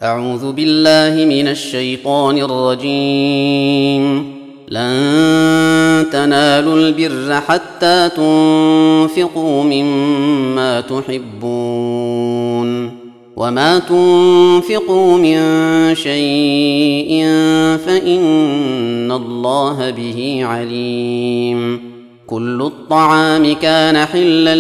أعوذ بالله من الشيطان الرجيم. لن تنالوا البر حتى تنفقوا مما تحبون وما تنفقوا من شيء فإن الله به عليم. كل الطعام كان حلا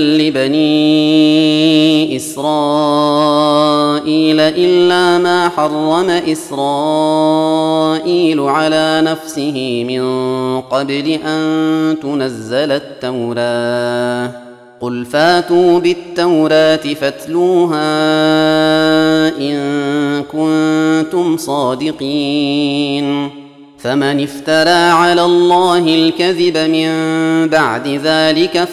لبني إسرائيل إلا ما حرم إسرائيل على نفسه من قبل أن تنزل التوراة. قل فاتوا بالتوراة فاتلوها إن كنتم صادقين. فمن افترى على الله الكذب من بعد ذلك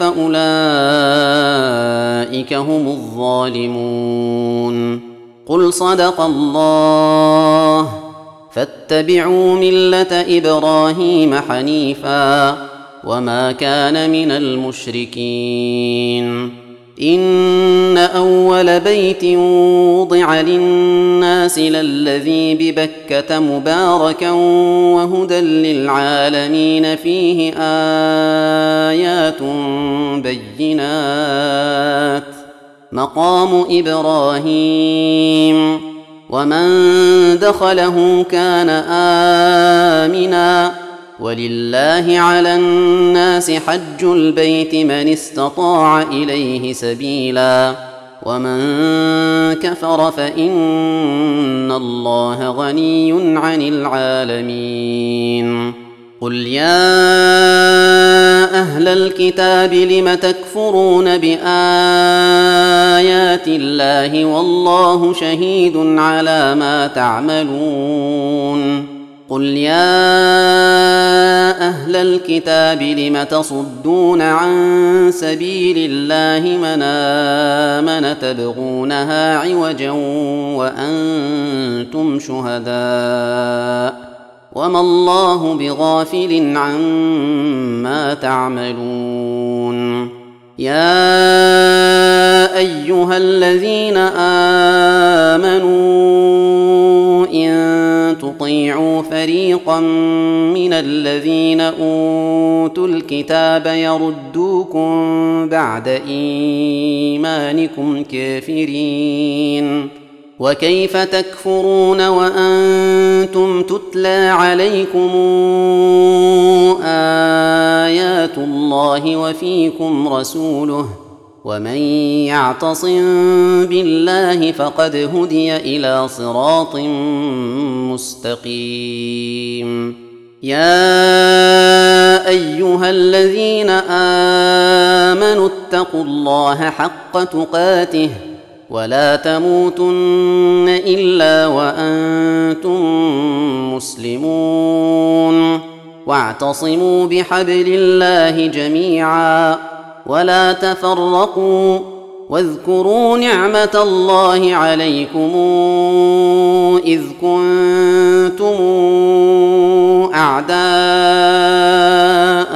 فأولئك هم الظالمون. قل صدق الله. فاتبعوا ملة إبراهيم حنيفا وما كان من المشركين. إن أول بيت وضع للناس للذي ببكة مباركا وهدى للعالمين فيه آيات بينات مقام إبراهيم ومن دخله كان آمنا ولله على الناس حج البيت من استطاع إليه سبيلا ومن كفر فإن الله غني عن العالمين. قل يا أهل الكتاب لم تكفرون بآيات الله والله شهيد على ما تعملون. قل يا أهل الكتاب لم تصدون عن سبيل الله من آمن تبغونها عوجا وأنتم شهداء وما الله بغافل عما تعملون. يا أيها الذين آمنوا إن تطيعوا فريقا من الذين أوتوا الكتاب يردوكم بعد إيمانكم كافرين. وكيف تكفرون وأنتم تتلى عليكم آيات الله وفيكم رسوله ومن يعتصم بالله فقد هدي إلى صراط مستقيم. يا أيها الذين آمنوا اتقوا الله حق تقاته ولا تموتن إلا وأنتم مسلمون. واعتصموا بحبل الله جميعا ولا تفرقوا واذكروا نعمة الله عليكم إذ كنتم أعداء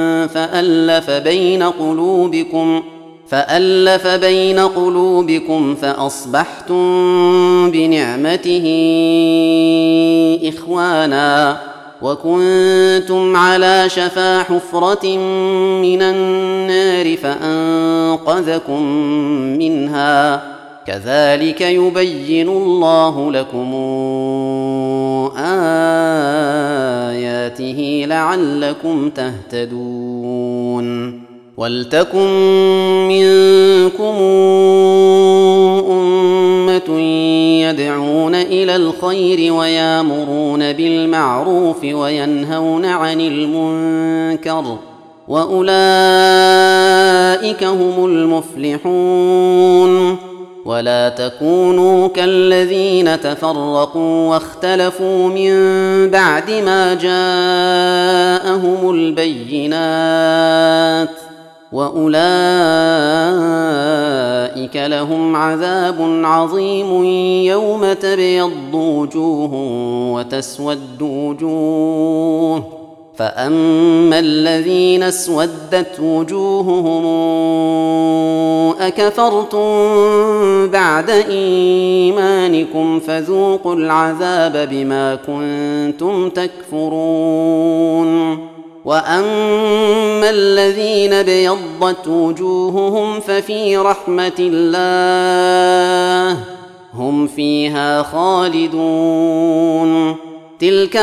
فألف بين قلوبكم فأصبحتم بنعمته إخوانا وكنتم على شفا حفرة من النار فأنقذكم منها. كذلك يبين الله لكم آياته لعلكم تهتدون. ولتكن منكم أمة يدعون إلى الخير ويامرون بالمعروف وينهون عن المنكر وأولئك هم المفلحون. ولا تكونوا كالذين تفرقوا واختلفوا من بعد ما جاءهم البينات وأولئك لهم عذاب عظيم يوم تبيض وجوه وتسود وجوه فأما الذين اسودت وجوههم أكفرتم بعد إيمانكم فذوقوا العذاب بما كنتم تكفرون. وأما الذين ابيضت وجوههم ففي رحمة الله هم فيها خالدون. تلك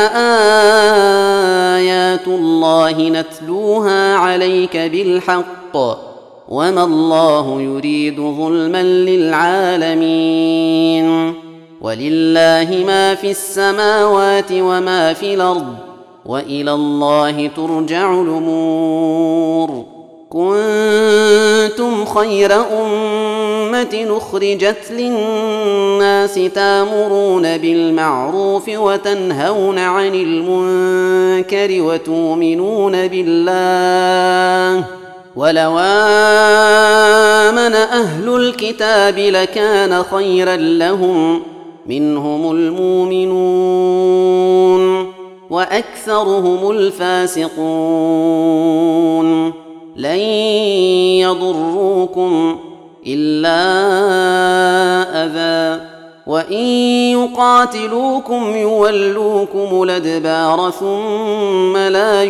آيات الله نتلوها عليك بالحق وما الله يريد ظلما للعالمين. ولله ما في السماوات وما في الأرض وإلى الله ترجع الأمور. كنتم خير أمة أخرجت للناس تأمرون بالمعروف وتنهون عن المنكر وتؤمنون بالله ولو آمن أهل الكتاب لكان خيرا لهم منهم المؤمنون وأكثرهم الفاسقون. لن يضروكم إلا أذى وإن يقاتلوكم يولوكم الأدبار ثم لا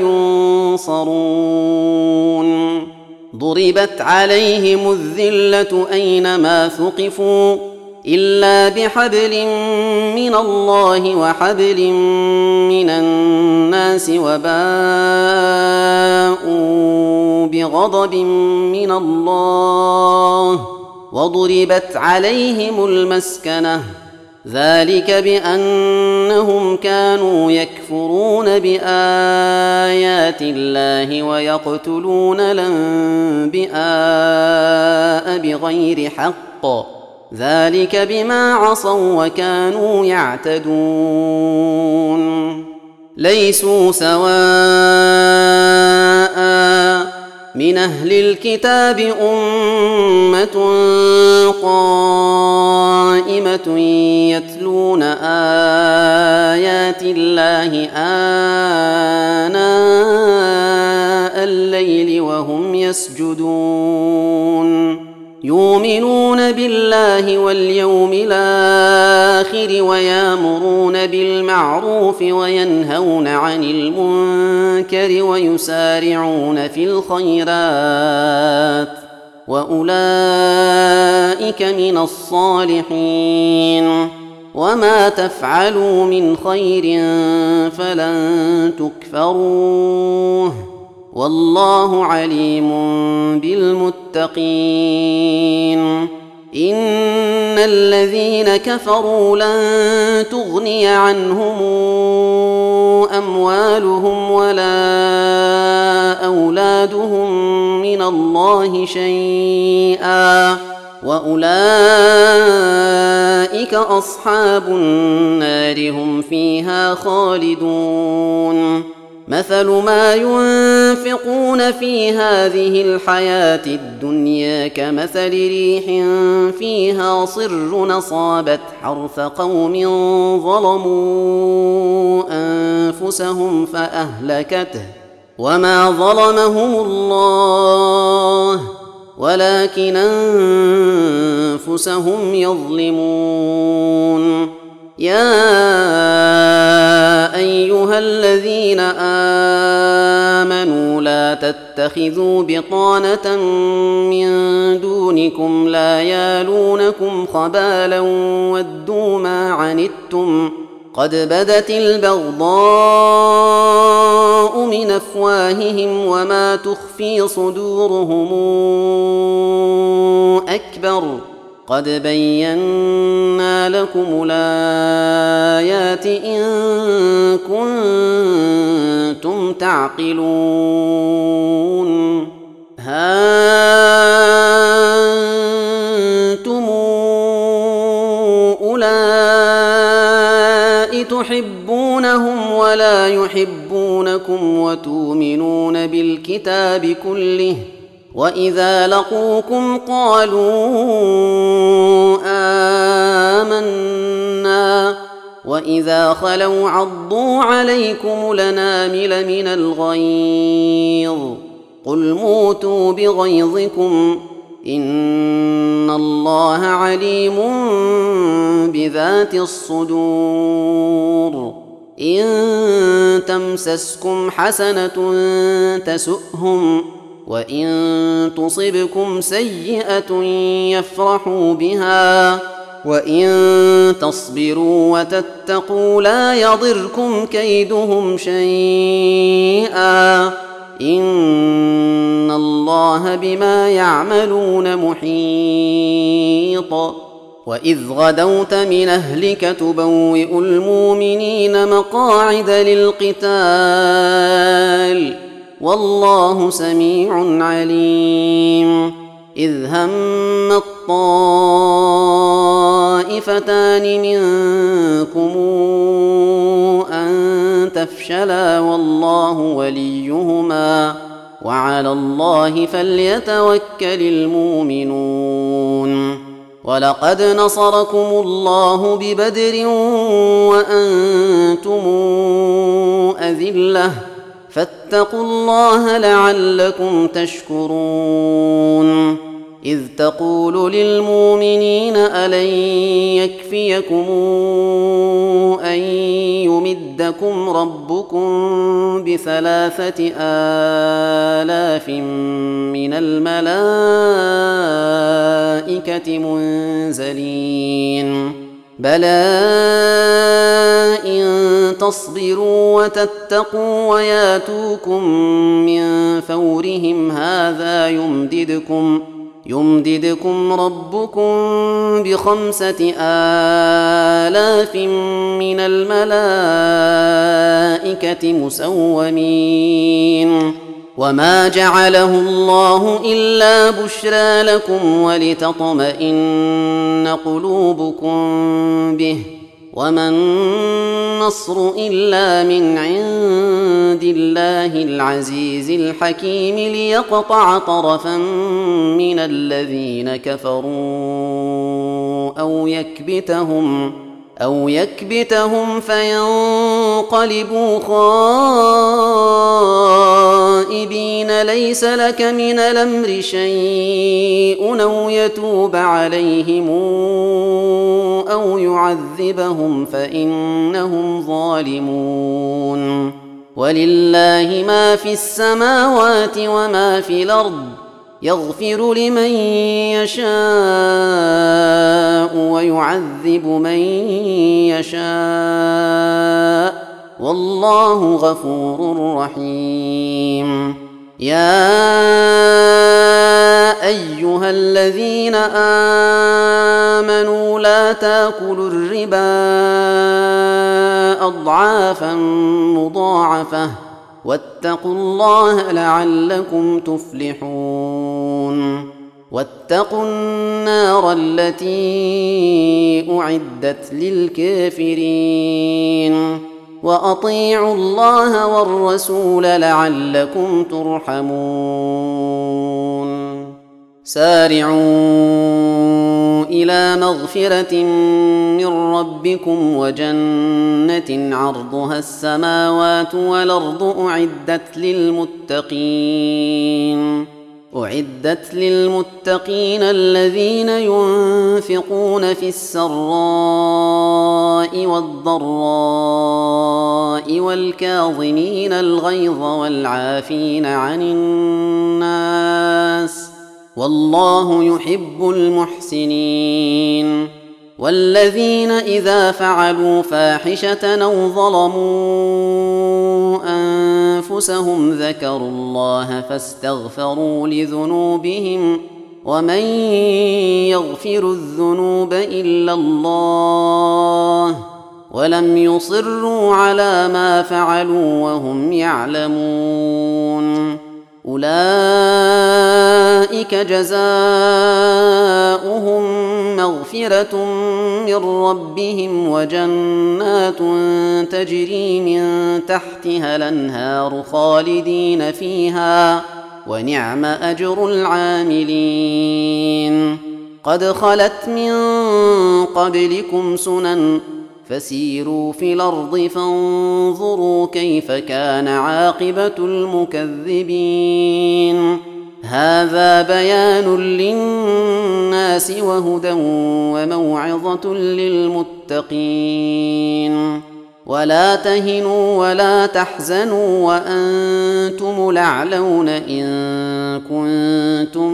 ينصرون. ضربت عليهم الذلة أينما ثقفوا إلا بحبل من الله وحبل من الناس وباءوا بغضب من الله وضربت عليهم المسكنة ذلك بأنهم كانوا يكفرون بآيات الله ويقتلون الأنبياء بغير حق ذلك بما عصوا وكانوا يعتدون. ليسوا سواء من أهل الكتاب أمة قائمة يتلون آيات الله آناء الليل وهم يسجدون يؤمنون بالله واليوم الآخر ويأمرون بالمعروف وينهون عن المنكر ويسارعون في الخيرات وأولئك من الصالحين. وما تفعلوا من خير فلن تكفروه والله عليم بالمتقين. إن الذين كفروا لن تغني عنهم أموالهم ولا أولادهم من الله شيئا وأولئك أصحاب النار هم فيها خالدون. مثل ما ينفقون في هذه الحياة الدنيا كمثل ريح فيها صر أصابت حرث قوم ظلموا أنفسهم فأهلكته وما ظلمهم الله ولكن أنفسهم يظلمون. يا أيها الذين آمنوا لا تتخذوا بطانة من دونكم لا يالونكم خبالا ودوا ما عنتم قد بدت البغضاء من أفواههم وما تخفي صدورهم أكبر قد بينا لكم الآيات إن كنتم تعقلون. ها أنتم أولئك تحبونهم ولا يحبونكم وتؤمنون بالكتاب كله وإذا لقوكم قالوا آمنا وإذا خلوا عضوا عليكم الأنامل من الغيظ قل موتوا بغيظكم إن الله عليم بذات الصدور إن تمسسكم حسنة تسؤهم وإن تصبكم سيئة يفرحوا بها وإن تصبروا وتتقوا لا يضركم كيدهم شيئا إن الله بما يعملون محيط وإذ غدوت من أهلك تبوئ المؤمنين مقاعد للقتال والله سميع عليم إذ هم الطائفتان منكم أن تفشلا والله وليهما وعلى الله فليتوكل المؤمنون ولقد نصركم الله ببدر وأنتم أذلة فاتقوا الله لعلكم تشكرون إذ تقول للمؤمنين ألن يكفيكم أن يمدكم ربكم ب3,000 من الملائكة منزلين بلى إن تصبروا وتتقوا وياتوكم من فورهم هذا يمددكم ربكم ب5,000 من الملائكة مسومين وما جعله الله إلا بشرى لكم ولتطمئن قلوبكم به وما النصر إلا من عند الله العزيز الحكيم ليقطع طرفا من الذين كفروا أو يكبتهم فينقلبوا خائبين ليس لك من الأمر شيء أو يتوب عليهم أو يعذبهم فإنهم ظالمون ولله ما في السماوات وما في الأرض يغفر لمن يشاء ويعذب من يشاء والله غفور رحيم يا أيها الذين آمنوا لا تأكلوا الربا أضعافا مضاعفة واتقوا الله لعلكم تفلحون واتقوا النار التي أعدت للكافرين وأطيعوا الله والرسول لعلكم ترحمون سارعوا إلى مغفرة من ربكم وجنة عرضها السماوات والأرض أعدت للمتقين الذين ينفقون في السراء والضراء والكاظمين الغيظ والعافين عن الناس والله يحب المحسنين والذين إذا فعلوا فاحشة أو ظلموا أنفسهم ذكروا الله فاستغفروا لذنوبهم ومن يغفر الذنوب إلا الله ولم يصروا على ما فعلوا وهم يعلمون أولئك جزاؤهم مغفرة من ربهم وجنات تجري من تحتها الأنهار خالدين فيها ونعم أجر العاملين قد خلت من قبلكم سنن فسيروا في الأرض فانظروا كيف كان عاقبة المكذبين هذا بيان للناس وهدى وموعظة للمتقين ولا تهنوا ولا تحزنوا وأنتم الأعلون إن كنتم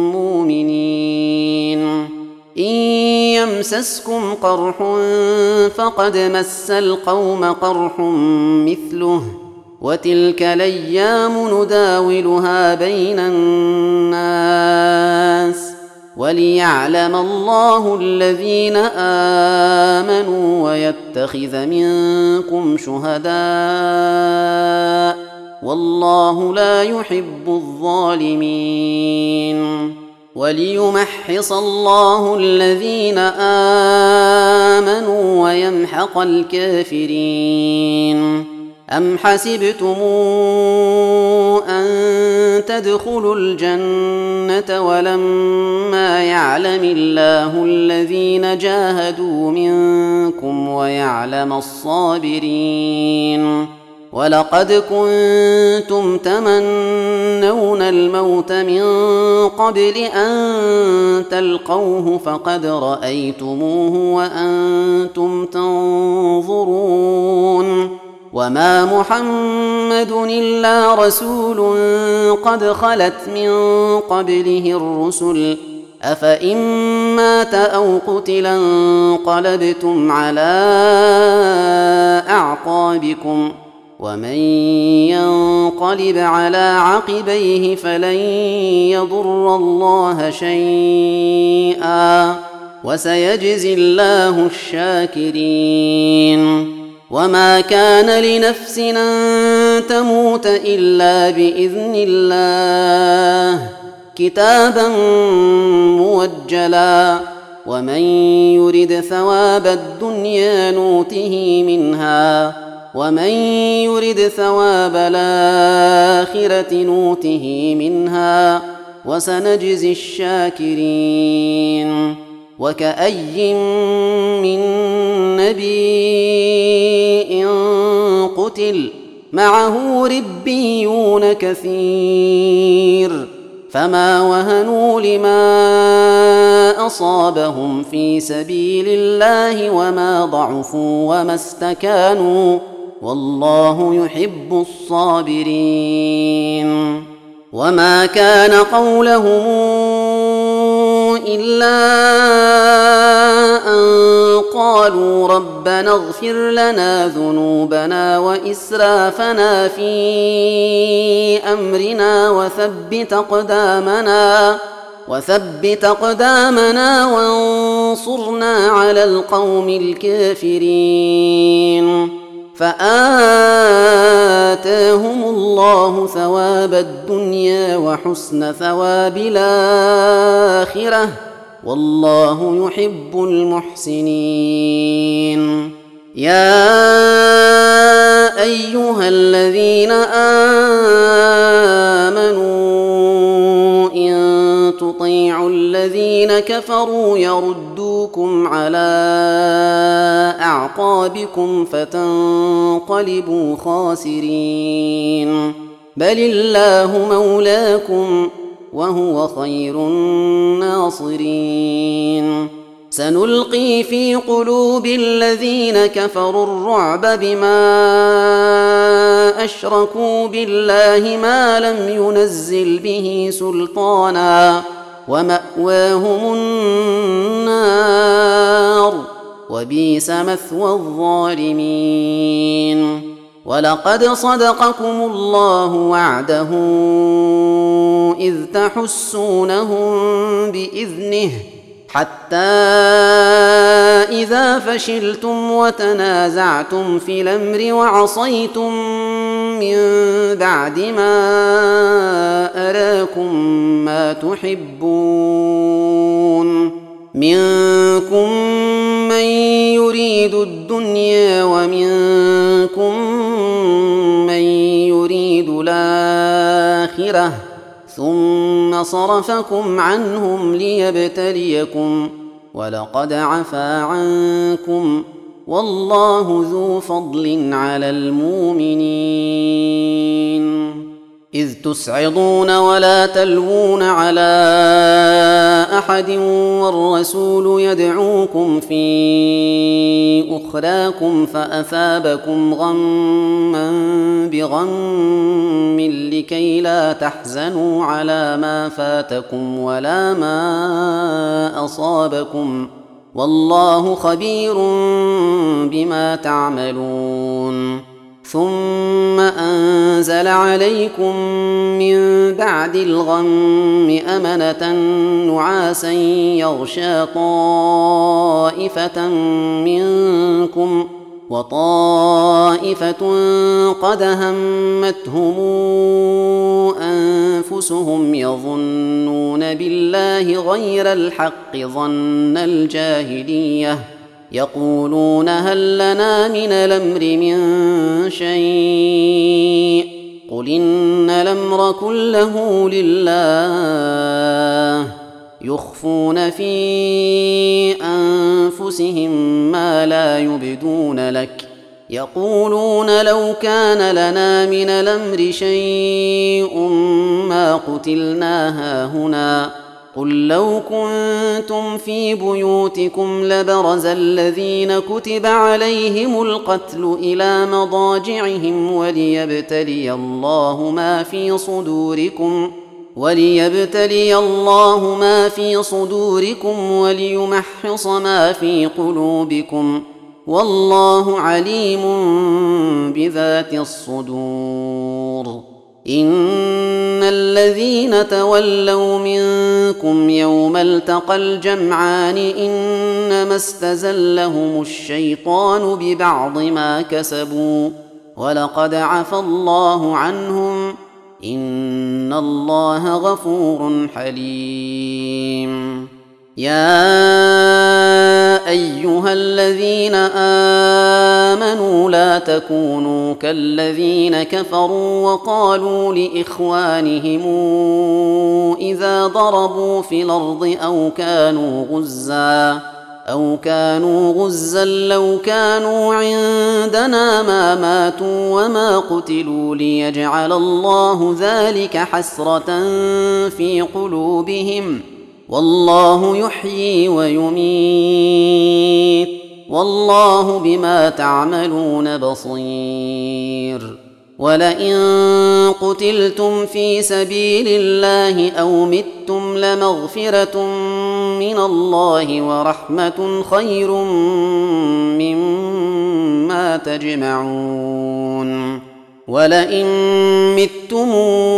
مؤمنين إن يمسسكم قرح فقد مس القوم قرح مثله وتلك الأيام نداولها بين الناس وليعلم الله الذين آمنوا ويتخذ منكم شهداء والله لا يحب الظالمين وليمحص الله الذين آمنوا ويمحق الكافرين أم حسبتم أن تدخلوا الجنة ولما يعلم الله الذين جاهدوا منكم ويعلم الصابرين ولقد كنتم تمنون الموت من قبل أن تلقوه فقد رأيتموه وأنتم تنظرون وما محمد إلا رسول قد خلت من قبله الرسل أفإن مات أو قتلا انقلبتم على أعقابكم ومن ينقلب على عقبيه فلن يضر الله شيئا وسيجزي الله الشاكرين وما كان لنفس أن تموت إلا بإذن الله كتابا موجلا ومن يرد ثواب الدنيا نوته منها ومن يرد ثواب الآخرة نوته منها وسنجزي الشاكرين وكأي من نبي قتل معه ربيون كثير فما وهنوا لما أصابهم في سبيل الله وما ضعفوا وما استكانوا والله يحب الصابرين وما كان قولهم إلا أن قالوا ربنا اغفر لنا ذنوبنا وإسرافنا في أمرنا وثبت أقدامنا وانصرنا على القوم الكافرين فآتاهم الله ثواب الدنيا وحسن ثواب الآخرة والله يحب المحسنين يا أيها الذين آمنوا إن تطيعوا الذين كفروا يردوكم على أعقابكم فتنقلبوا خاسرين بل الله مولاكم وهو خير الناصرين سنلقي في قلوب الذين كفروا الرعب بما أشركوا بالله ما لم ينزل به سلطانا ومأواهم النار وبئس مثوى الظالمين ولقد صدقكم الله وعده إذ تحسونهم بإذنه حتى إذا فشلتم وتنازعتم في الأمر وعصيتم من بعد ما أراكم ما تحبون منكم من يريد الدنيا ومنكم من يريد الآخرة ثم صرفكم عنهم ليبتليكم ولقد عفا عنكم والله ذو فضل على المؤمنين. إذ تصعدون ولا تلوون على أحد والرسول يدعوكم في أخراكم فأثابكم غما بغم لكي لا تحزنوا على ما فاتكم ولا ما أصابكم والله خبير بما تعملون. ثم أنزل عليكم من بعد الغم أمنة نعاسا يغشى طائفة منكم وطائفة قد همتهم أنفسهم يظنون بالله غير الحق ظن الجاهلية يقولون هل لنا من الأمر من شيء قل إن الأمر كله لله يخفون في أنفسهم ما لا يبدون لك يقولون لو كان لنا من الأمر شيء ما قتلنا هاهنا قل لو كنتم في بيوتكم لبرز الذين كتب عليهم القتل إلى مضاجعهم وليبتلي الله ما في صدوركم وليمحص ما في قلوبكم والله عليم بذات الصدور. إن الذين تولوا منكم يوم التقى الجمعان إنما استزلهم الشيطان ببعض ما كسبوا ولقد عفى الله عنهم إن الله غفور حليم. يا أيها الذين آمنوا لا تكونوا كالذين كفروا وقالوا لإخوانهم إذا ضربوا في الأرض أو كانوا غزا لو كانوا عندنا ما ماتوا وما قتلوا ليجعل الله ذلك حسرة في قلوبهم والله يحيي ويميت والله بما تعملون بصير. ولئن قتلتم في سبيل الله أو متم لمغفرة من الله ورحمة خير مما تجمعون. ولئن متم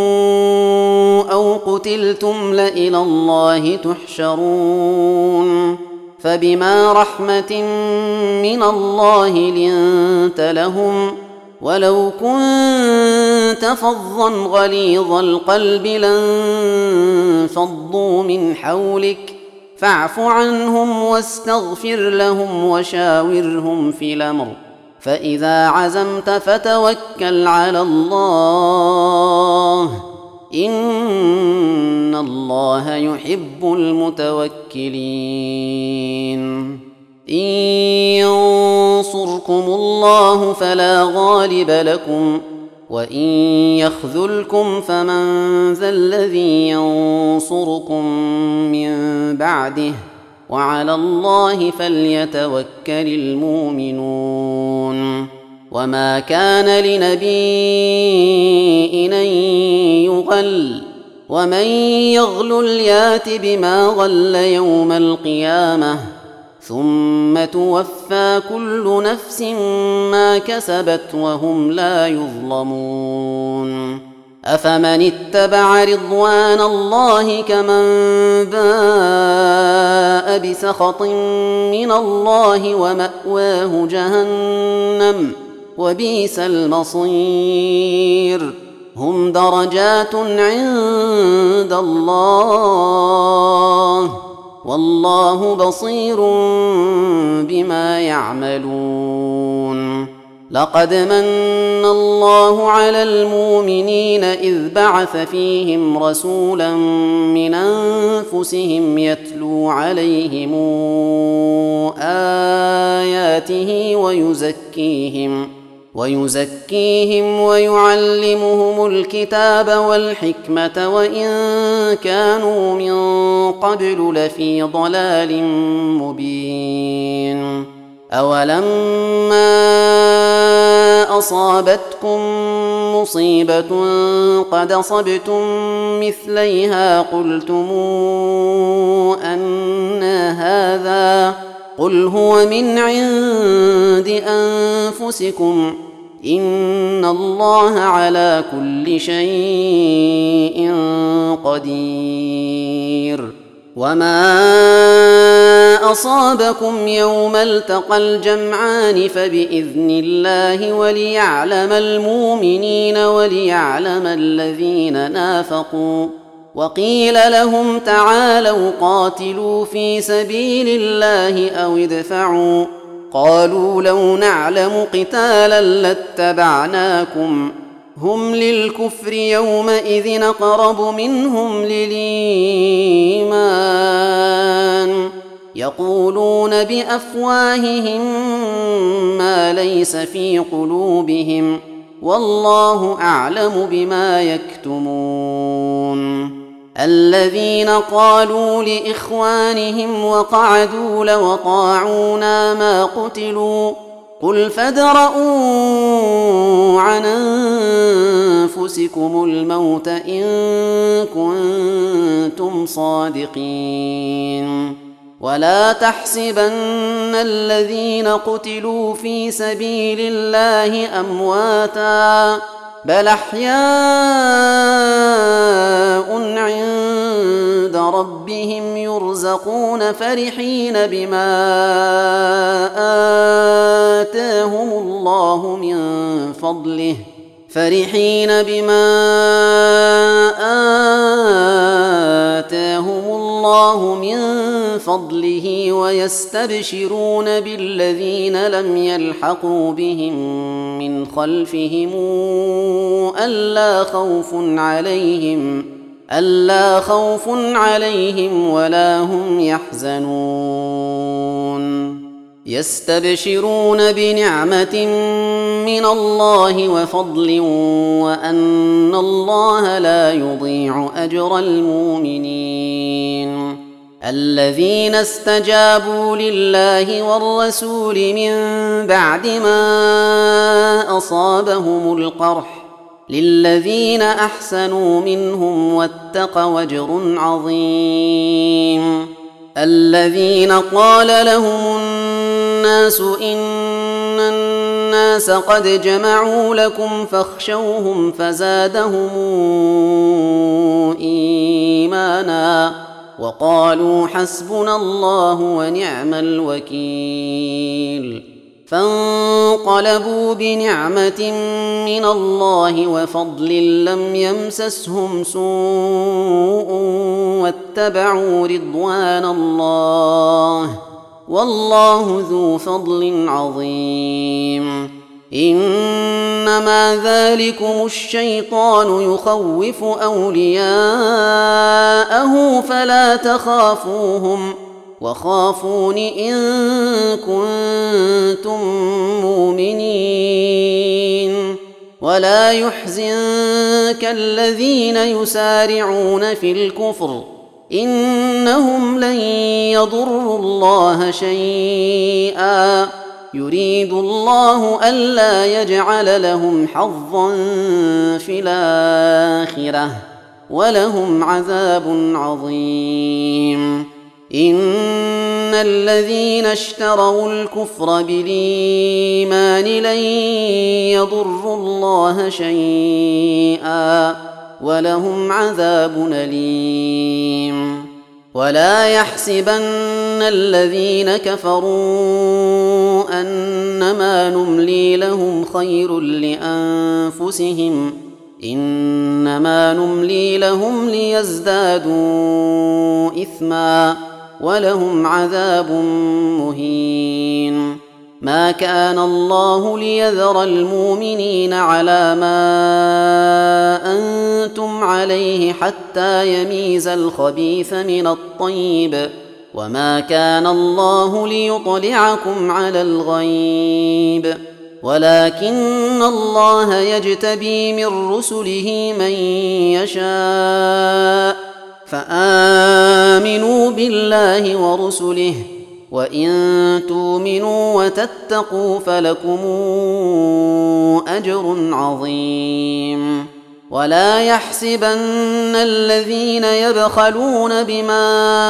أو قتلتم لإلى الله تحشرون. فبما رحمة من الله لنت لهم ولو كنت فظا غليظ القلب لانفضوا من حولك فاعف عنهم واستغفر لهم وشاورهم في الأمر فإذا عزمت فتوكل على الله إن الله يحب المتوكلين. إن ينصركم الله فلا غالب لكم وإن يخذلكم فمن ذا الذي ينصركم من بعده وعلى الله فليتوكل المؤمنون. وما كان لنبي أن يغل ومن يغلل يات بما غل يوم القيامة ثم توفى كل نفس ما كسبت وهم لا يظلمون. أفمن اتبع رضوان الله كمن باء بسخط من الله ومأواه جهنم وبئس المصير. هم درجات عند الله والله بصير بما يعملون. لقد من الله على المؤمنين إذ بعث فيهم رسولا من أنفسهم يتلو عليهم آياته ويزكيهم ويعلمهم الكتاب والحكمة وإن كانوا من قبل لفي ضلال مبين. أولما أصابتكم مصيبة قد أصبتم مثليها قلتم أنى هذا قل هو من عند أنفسكم إن الله على كل شيء قدير. وما أصابكم يوم التقى الجمعان فبإذن الله وليعلم المؤمنين وليعلم الذين نافقوا. وقيل لهم تعالوا قاتلوا في سبيل الله أو ادفعوا قالوا لو نعلم قتالا لاتبعناكم هم للكفر يومئذ أقرب منهم للإيمان يقولون بأفواههم ما ليس في قلوبهم والله أعلم بما يكتمون. الذين قالوا لإخوانهم وقعدوا لو أطاعونا ما قتلوا قل فادرءوا عن أنفسكم الموت إن كنتم صادقين. ولا تحسبن الذين قتلوا في سبيل الله أمواتا بل أحياء عند ربهم يرزقون فرحين بما آتاهم الله من فضله ويستبشرون بالذين لم يلحقوا بهم من خلفهم ألا خوف عليهم ولا هم يحزنون. يستبشرون بنعمة من الله وفضل وأن الله لا يضيع أجر المؤمنين. الذين استجابوا لله والرسول من بعد ما أصابهم القرح للذين أحسنوا منهم واتقوا أجر عظيم. الذين قال لهم الناس إن الناس قد جمعوا لكم فاخشوهم فزادهم إيمانا وقالوا حسبنا الله ونعم الوكيل. فانقلبوا بنعمة من الله وفضل لم يمسسهم سوء واتبعوا رضوان الله والله ذو فضل عظيم. إنما ذلكم الشيطان يخوف أولياءه فلا تخافوهم وخافون إن كنتم مؤمنين. ولا يحزنك الذين يسارعون في الكفر إنهم لن يضروا الله شيئا يريد الله ألا يجعل لهم حظا في الآخرة ولهم عذاب عظيم. إن الذين اشتروا الكفر بالإيمان لن يضروا الله شيئا ولهم عذاب أليم. ولا يحسبن الذين كفروا أنما نملي لهم خير لأنفسهم إنما نملي لهم ليزدادوا إثما ولهم عذاب مهين. ما كان الله ليذر المؤمنين على ما أنتم عليه حتى يميز الخبيث من الطيب، وما كان الله ليطلعكم على الغيب، ولكن الله يجتبي من رسله من يشاء، فآمنوا بالله ورسله، وإن تؤمنوا وتتقوا فلكم أجر عظيم. ولا يحسبن الذين يبخلون بما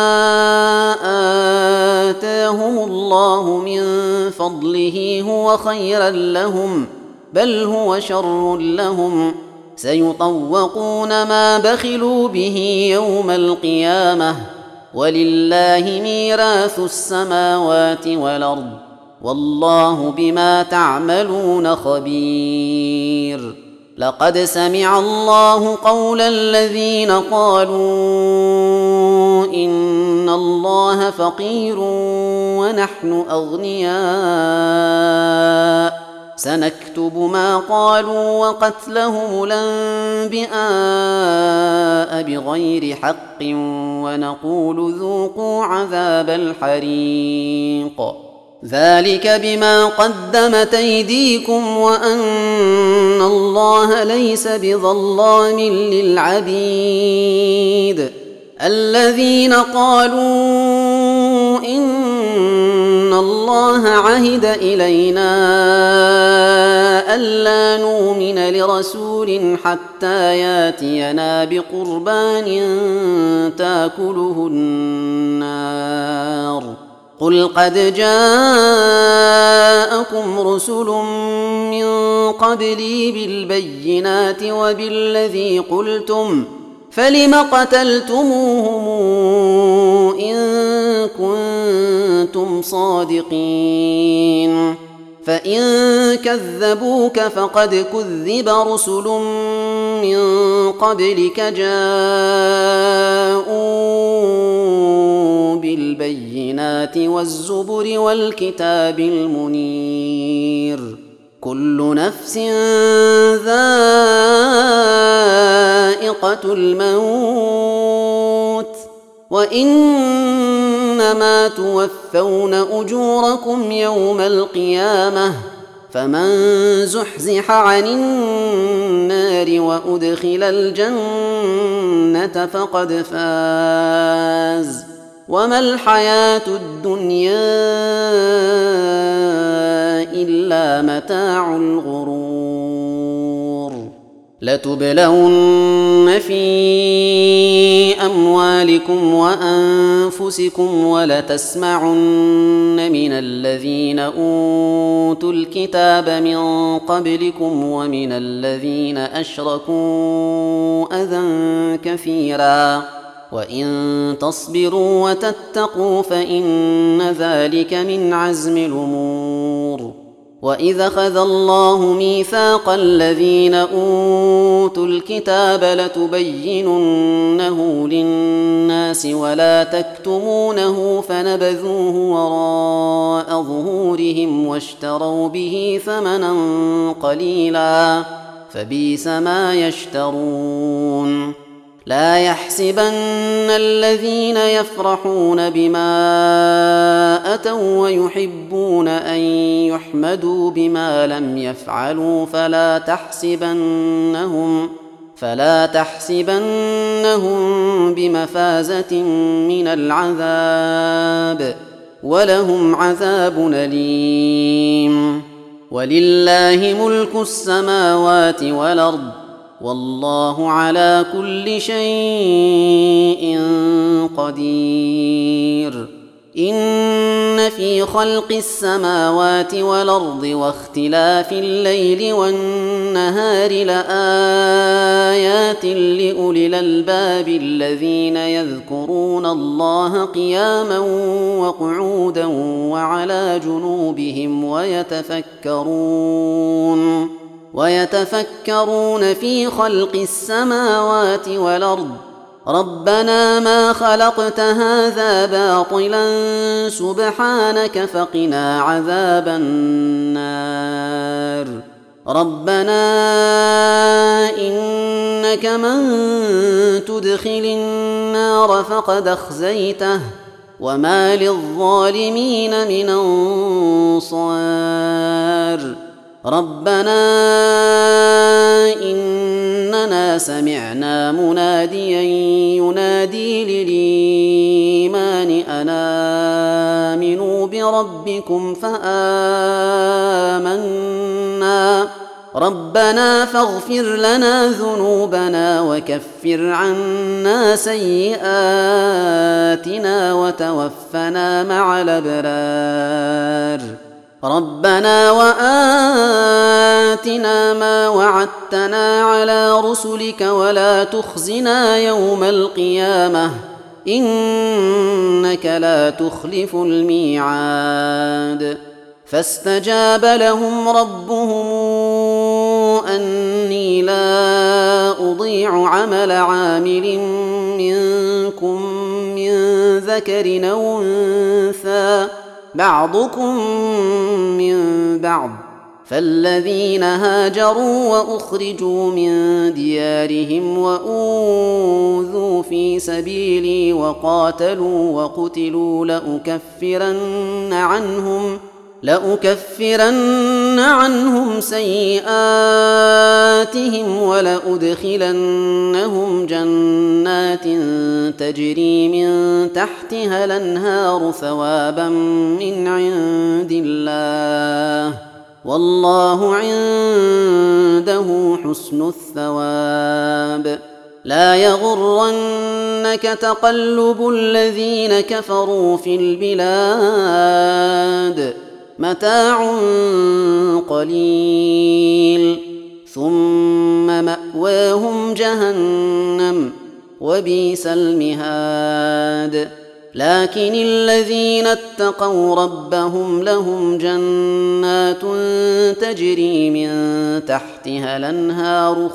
آتاهم الله من فضله هو خيرا لهم، بل هو شر لهم، سيطوقون ما بخلوا به يوم القيامة، ولله ميراث السماوات والأرض، والله بما تعملون خبير. لقد سمع الله قول الذين قالوا إن الله فقير ونحن أغنياء، سنكتب ما قالوا وقتلهم الأنبياء بغير حق، ونقول ذوقوا عذاب الحريق، ذلك بما قدمت أيديكم وأن الله ليس بظلام للعبيد. الذين قالوا إن الله عهد إلينا ألا نؤمن لرسول حتى ياتينا بقربان تاكله النار، قل قد جاءكم رسل من قبلي بالبينات وبالذي قلتم، فلم قتلتموهم إن كنتم صادقين؟ فإن كذبوك فقد كذب رسل من قبلك جاءوا بالبينات والزبر والكتاب المنير، كل نفس ذائقة الموت، وإنما توفون أجوركم يوم القيامة، فمن زحزح عن النار وأدخل الجنة فقد فاز، وما الحياة الدنيا إلا متاع الغرور. لتبلون في أموالكم وأنفسكم ولتسمعن من الذين أوتوا الكتاب من قبلكم ومن الذين أشركوا أذى كثيرا، وإن تصبروا وتتقوا فإن ذلك من عزم الأمور. وإذا أخذ الله ميثاق الذين أوتوا الكتاب لتبيننه للناس ولا تكتمونه فنبذوه وراء ظهورهم واشتروا به ثمنا قليلا، فبئس ما يشترون. لا يحسبن الذين يفرحون بما أتوا ويحبون أن يحمدوا بما لم يفعلوا فلا تحسبنهم بمفازة من العذاب، ولهم عذاب أليم. ولله ملك السماوات والأرض، والله على كل شيء قدير. إن في خلق السماوات والأرض واختلاف الليل والنهار لآيات لأولي الألباب الذين يذكرون الله قياما وقعودا وعلى جنوبهم ويتفكرون في خلق السماوات والأرض ربنا ما خلقت هذا باطلا سبحانك فقنا عذاب النار ربنا إنك من تدخل النار فقد أخزيته وما للظالمين من أنصار ربنا إننا سمعنا مناديا ينادي للإيمان أن آمنوا بربكم فآمنا ربنا فاغفر لنا ذنوبنا وكفر عنا سيئاتنا وتوفنا مع الأبرار ربنا وآتنا ما وعدتنا على رسلك ولا تخزنا يوم القيامة إنك لا تخلف الميعاد فاستجاب لهم ربهم أني لا أضيع عمل عامل منكم من ذكر أو أنثى بعضكم من بعض فالذين هاجروا وأخرجوا من ديارهم وأوذوا في سبيلي وقاتلوا وقتلوا لأكفرن عنهم سيئاتهم ولأدخلنهم جنات تجري من تحتها الأنهار ثوابا من عند الله والله عنده حسن الثواب لا يغرنك تقلب الذين كفروا في البلاد متاع قليل ثم مأواهم جهنم وبئس المهاد لكن الذين اتقوا ربهم لهم جنات تجري من تحتها الأنهار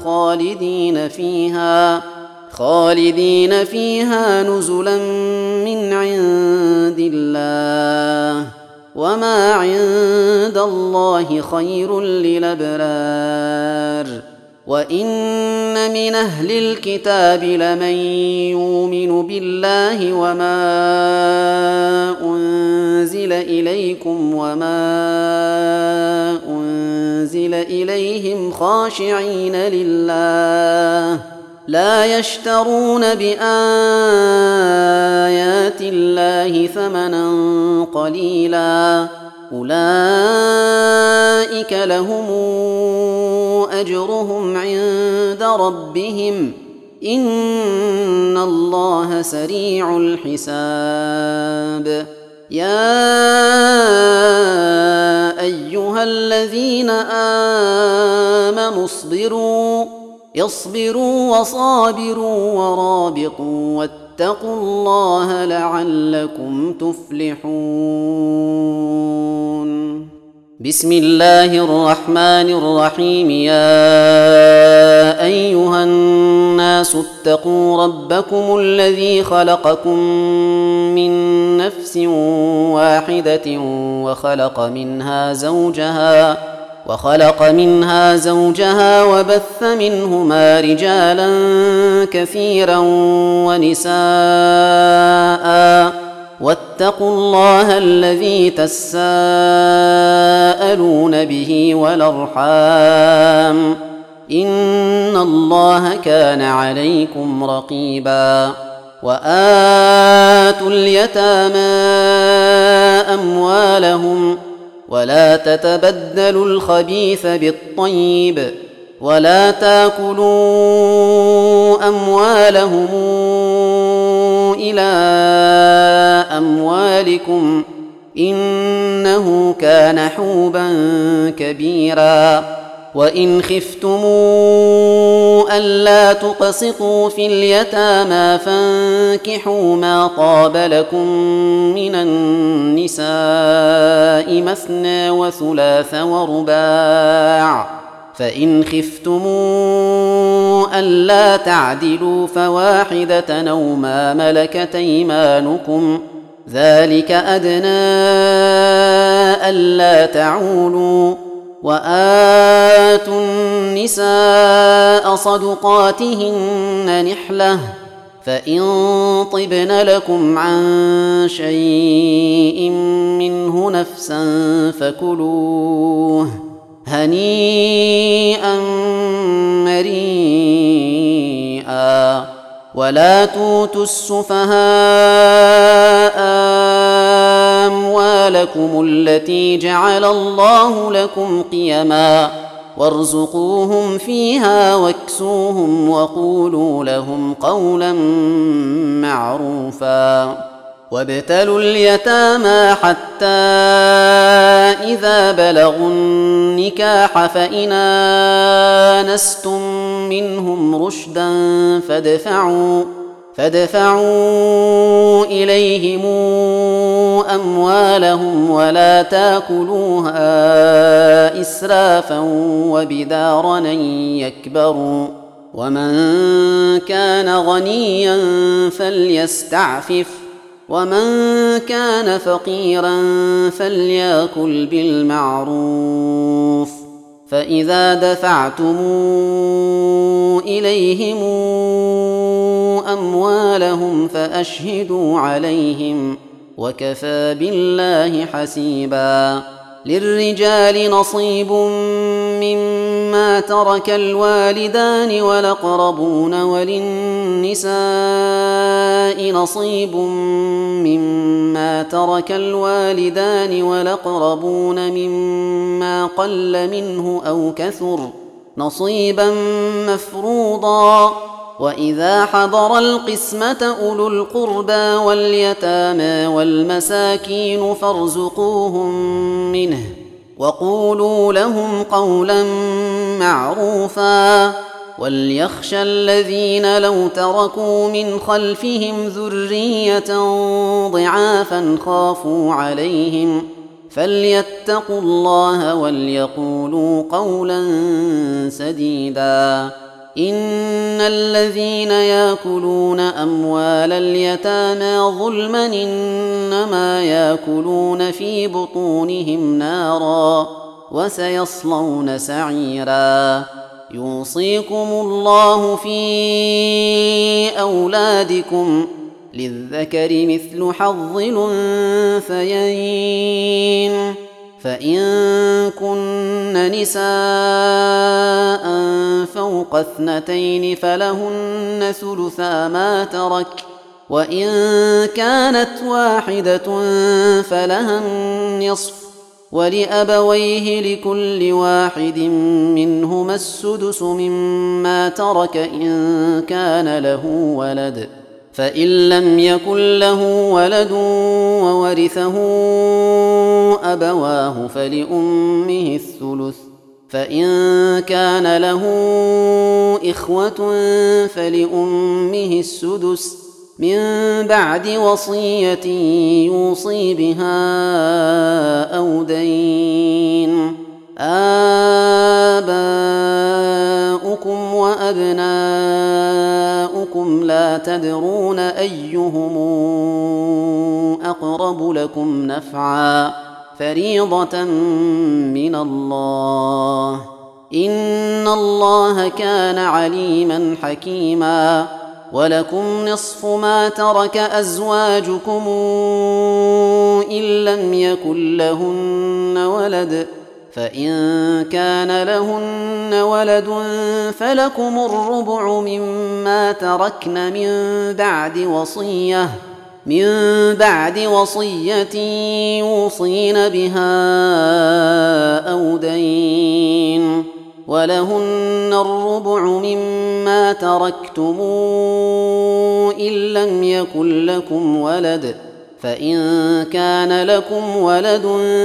خالدين فيها نزلا من عند الله وما عند الله خير للأبرار وإن من أهل الكتاب لمن يؤمن بالله وما أنزل إليكم وما أنزل إليهم خاشعين لله لا يشترون بآيات الله ثمنا قليلا أولئك لهم أجرهم عند ربهم إن الله سريع الحساب يا أيها الذين آمنوا اصبروا وصابروا ورابطوا واتقوا الله لعلكم تفلحون بسم الله الرحمن الرحيم يا أيها الناس اتقوا ربكم الذي خلقكم من نفس واحدة وخلق منها زوجها وبث منهما رجالا كثيرا ونساء واتقوا الله الذي تساءلون به والأرحام إن الله كان عليكم رقيبا وآتوا اليتامى أموالهم ولا تتبدلوا الخبيث بالطيب ولا تاكلوا أموالهم إلى أموالكم إنه كان حوبا كبيرا وإن خفتموا ألا تقسطوا في اليتامى فانكحوا ما طاب لكم من النساء مثنى وثلاث ورباع فإن خفتم ألا تعدلوا فواحدة أو ما ملكت أيمانكم ذلك أدنى ألا تعولوا وآتوا النساء صدقاتهن نحلة فإن طبن لكم عن شيء منه نفسا فكلوه هنيئا مريئا ولا توتوا السفهاء أموالكم التي جعل الله لكم قيما وارزقوهم فيها واكسوهم وقولوا لهم قولا معروفا وابتلوا اليتامى حتى إذا بلغوا النكاح فإن آنستم منهم رشدا فادفعوا إليهم أموالهم ولا تاكلوها إسرافا وبدارا أن يكبروا ومن كان غنيا فليستعفف ومن كان فقيرا فليأكل بالمعروف فإذا دفعتم إليهم أموالهم فأشهدوا عليهم وكفى بالله حسيبا للرجال نصيب مما ترك الوالدان والأقربون وللنساء نصيب مما ترك الوالدان والأقربون مما قل منه أو كثر نصيبا مفروضا وإذا حضر القسمة أولو القربى واليتامى والمساكين فارزقوهم منه وقولوا لهم قولا معروفا وليخشى الذين لو تركوا من خلفهم ذرية ضعافا خافوا عليهم فليتقوا الله وليقولوا قولا سديدا إن الذين يأكلون أموال اليتامى ظلما إنما يأكلون في بطونهم نارا وسيصلون سعيرا يوصيكم الله في أولادكم للذكر مثل حظ الأنثيين فإن كن نساء فوق 2 فلهن ثلثا ما ترك وإن كانت واحدة فلها النصف ولأبويه لكل واحد منهما السدس مما ترك إن كان له ولد فإن لم يكن له ولد وورثه أبواه فلأمه الثلث فإن كان له إخوة فلأمه السدس من بعد وصية يوصي بها أو دين آباؤكم وأبناؤكم لا تدرون أيهم أقرب لكم نفعا فريضة من الله إن الله كان عليما حكيما ولكم نصف ما ترك أزواجكم إن لم يكن لهن ولد فإن كان لهن ولد فلكم الربع مما تركن من بعد وصية يوصين بها أو دين ولهن الربع مما تركتم إن لم يكن لكم ولد فإن كان لكم ولد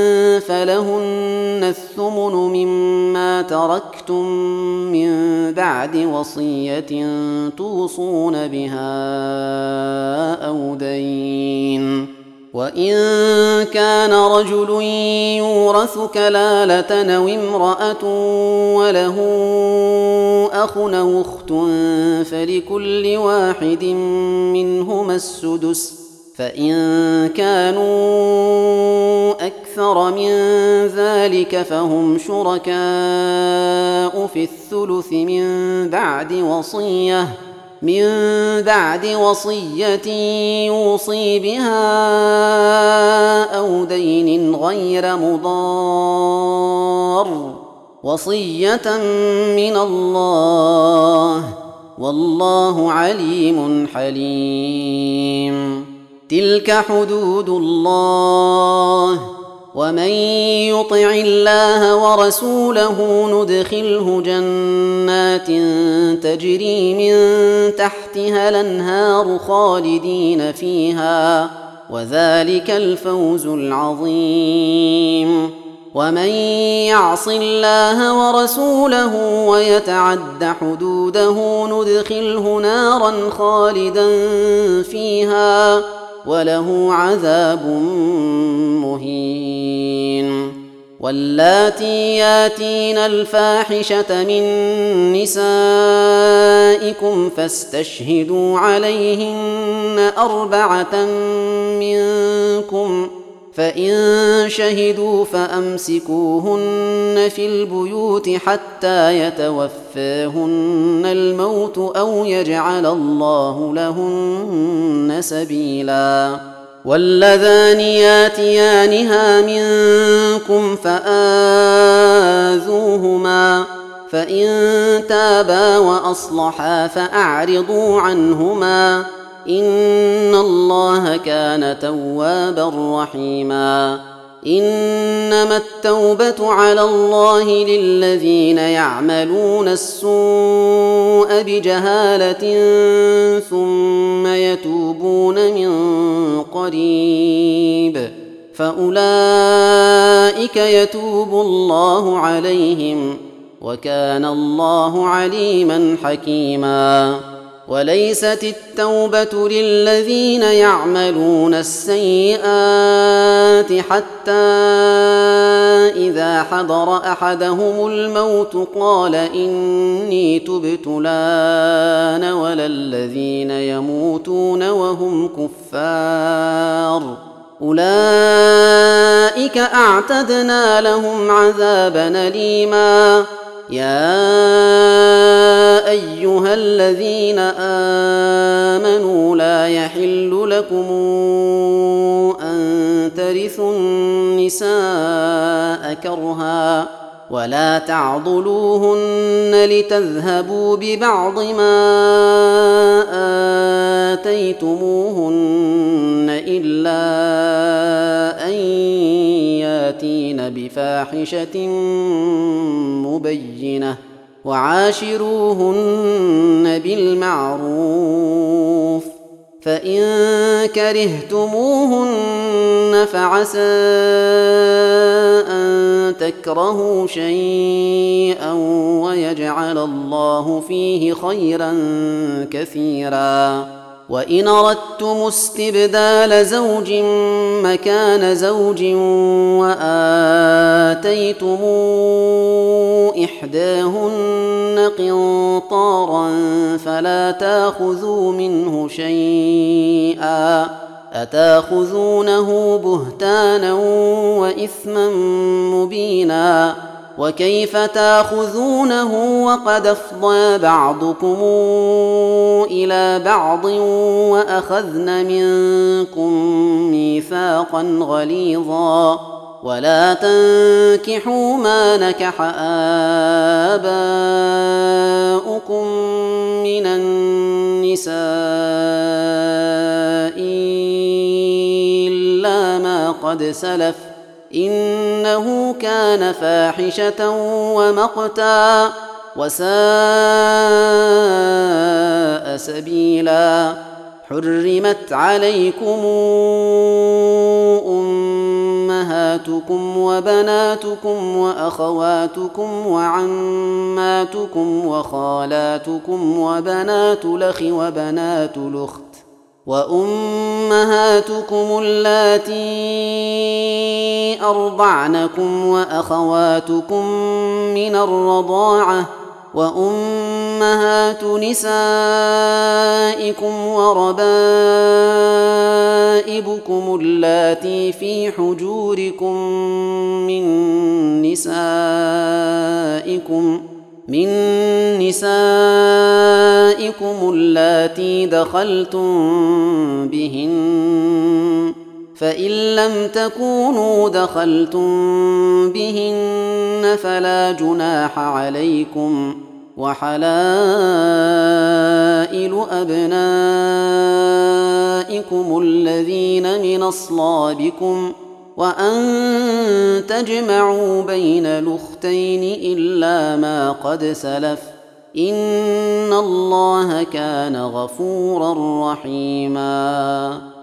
فلهن الثمن مما تركتم من بعد وصية توصون بها أو دين وإن كان رجل يورث كلالة أو امرأة وله أخ أو أخت فلكل واحد منهما السدس، فإن كانوا أكثر من ذلك فهم شركاء في الثلث من بعد وصية يوصي بها أو دين غير مضار، وصية من الله والله عليم حليم. تلك حدود الله، ومن يطع الله ورسوله ندخله جنات تجري من تحتها الأنهار خالدين فيها، وذلك الفوز العظيم. ومن يعص الله ورسوله ويتعد حدوده ندخله نارا خالدا فيها وله عذاب مهين. واللاتي ياتين الفاحشة من نسائكم فاستشهدوا عليهن 4 منكم، فإن شهدوا فأمسكوهن في البيوت حتى يتوفاهن الموت أو يجعل الله لهن سبيلا. واللذان ياتيانها منكم فآذوهما، فإن تابا وأصلحا فأعرضوا عنهما، إن الله كان توابا رحيما. إنما التوبة على الله للذين يعملون السوء بجهالة ثم يتوبون من قريب فأولئك يتوب الله عليهم، وكان الله عليما حكيما. وليست التوبة للذين يعملون السيئات حتى إذا حضر أحدهم الموت قال إني تبت الآن ولا الذين يموتون وهم كفار، أولئك أعتدنا لهم عذابا أليما. يا أيها الذين آمنوا لا يحل لكم أن ترثوا النساء كرها ولا تعضلوهن لتذهبوا ببعض ما آتيتموهن إلا أن ياتين بفاحشة مبينة، وعاشروهن بالمعروف، فإن كرهتموهن فعسى أن تكرهوا شيئا ويجعل الله فيه خيرا كثيرا. وإن أردتم استبدال زوج مكان زوج وآتيتم إحداهن قنطارا فلا تأخذوا منه شيئا، أتأخذونه بهتانا وإثما مبينا، وكيف تأخذونه وقد أفضى بعضكم إلى بعض وأخذن منكم ميثاقا غليظا. ولا تنكحوا ما نكح آباؤكم من النساء إلا ما قد سلف إنه كان فاحشة ومقتا وساء سبيلا. حرمت عليكم أمهاتكم وبناتكم وأخواتكم وعماتكم وخالاتكم وبنات الأخ وبنات الأخت وأمهاتكم اللاتي أرضعنكم وأخواتكم من الرضاعة وأمهات نسائكم وربائبكم اللاتي في حجوركم من نسائكم اللاتي دخلتم بهن فإن لم تكونوا دخلتم بهن فلا جناح عليكم وحلائل أبنائكم الذين من أصلابكم وأن تجمعوا بين الأختين إلا ما قد سلف إن الله كان غفورا رحيما